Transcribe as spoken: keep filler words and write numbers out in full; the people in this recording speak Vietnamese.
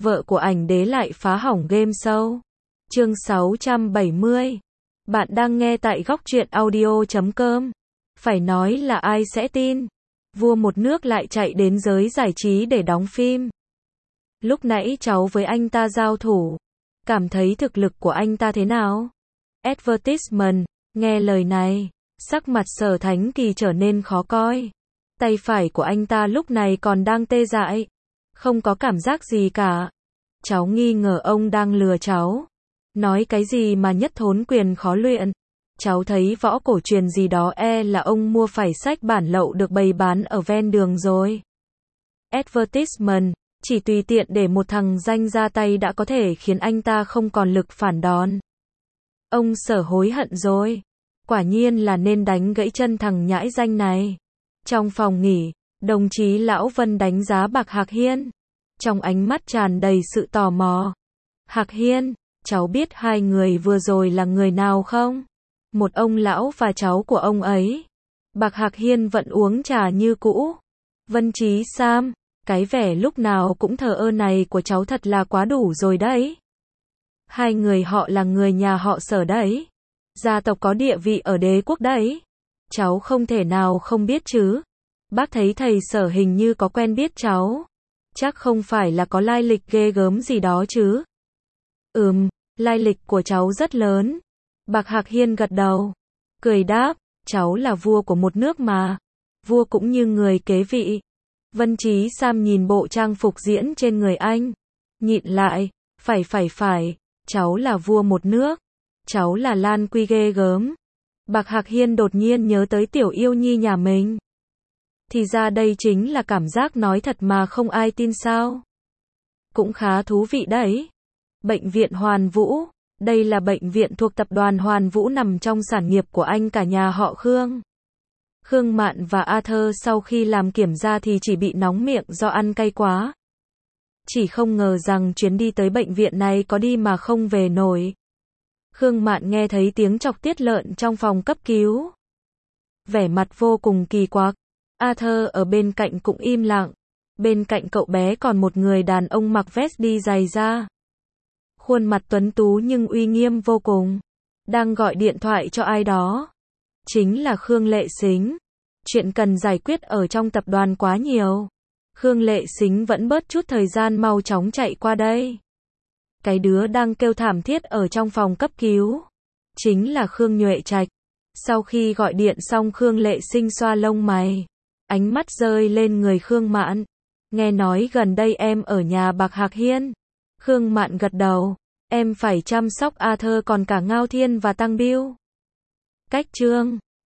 vợ của ảnh đế lại phá hỏng game show. Chương sáu trăm bảy mươi. Bạn đang nghe tại góc truyện audio chấm com. Phải nói là ai sẽ tin. Vua một nước lại chạy đến giới giải trí để đóng phim. Lúc nãy cháu với anh ta giao thủ. Cảm thấy thực lực của anh ta thế nào? Advertisement. Nghe lời này, sắc mặt Sở Thánh Kỳ trở nên khó coi. Tay phải của anh ta lúc này còn đang tê dại. Không có cảm giác gì cả. Cháu nghi ngờ ông đang lừa cháu. Nói cái gì mà nhất thốn quyền khó luyện. Cháu thấy võ cổ truyền gì đó e là ông mua phải sách bản lậu được bày bán ở ven đường rồi. Advertisement. Chỉ tùy tiện để một thằng danh ra tay đã có thể khiến anh ta không còn lực phản đòn. Ông Sở hối hận rồi. Quả nhiên là nên đánh gãy chân thằng nhãi danh này. Trong phòng nghỉ, đồng chí Lão Vân đánh giá Bạc Hạc Hiên. Trong ánh mắt tràn đầy sự tò mò. Hạc Hiên, cháu biết hai người vừa rồi là người nào không? Một ông lão và cháu của ông ấy. Bạc Hạc Hiên vẫn uống trà như cũ. Vân Chí Sam, cái vẻ lúc nào cũng thờ ơ này của cháu thật là quá đủ rồi đấy. Hai người họ là người nhà họ Sở đấy. Gia tộc có địa vị ở đế quốc đấy. Cháu không thể nào không biết chứ. Bác thấy thầy Sở hình như có quen biết cháu. Chắc không phải là có lai lịch ghê gớm gì đó chứ. Ừm, lai lịch của cháu rất lớn. Bạc Hạc Hiên gật đầu. Cười đáp, cháu là vua của một nước mà. Vua cũng như người kế vị. Vân Chí Sam nhìn bộ trang phục diễn trên người anh. Nhịn lại, phải phải phải, cháu là vua một nước. Cháu là Lan Quy ghê gớm. Bạc Hạc Hiên đột nhiên nhớ tới tiểu yêu nhi nhà mình. Thì ra đây chính là cảm giác nói thật mà không ai tin sao. Cũng khá thú vị đấy. Bệnh viện Hoàn Vũ. Đây là bệnh viện thuộc tập đoàn Hoàn Vũ nằm trong sản nghiệp của anh cả nhà họ Khương. Khương Mạn và Arthur sau khi làm kiểm tra thì chỉ bị nóng miệng do ăn cay quá. Chỉ không ngờ rằng chuyến đi tới bệnh viện này có đi mà không về nổi. Khương Mạn nghe thấy tiếng chọc tiết lợn trong phòng cấp cứu. Vẻ mặt vô cùng kỳ quặc. Arthur ở bên cạnh cũng im lặng. Bên cạnh cậu bé còn một người đàn ông mặc vest đi giày da. Khuôn mặt tuấn tú nhưng uy nghiêm vô cùng. Đang gọi điện thoại cho ai đó. Chính là Khương Lệ Sính. Chuyện cần giải quyết ở trong tập đoàn quá nhiều. Khương Lệ Sính vẫn bớt chút thời gian mau chóng chạy qua đây. Cái đứa đang kêu thảm thiết ở trong phòng cấp cứu. Chính là Khương Nhuệ Trạch. Sau khi gọi điện xong Khương Lệ Sính xoa lông mày. Ánh mắt rơi lên người Khương Mạn. Nghe nói gần đây em ở nhà Bạc Hạc Hiên. Khương Mạn gật đầu. Em phải chăm sóc Arthur còn cả Ngao Thiên và Tăng Biêu. Cách chương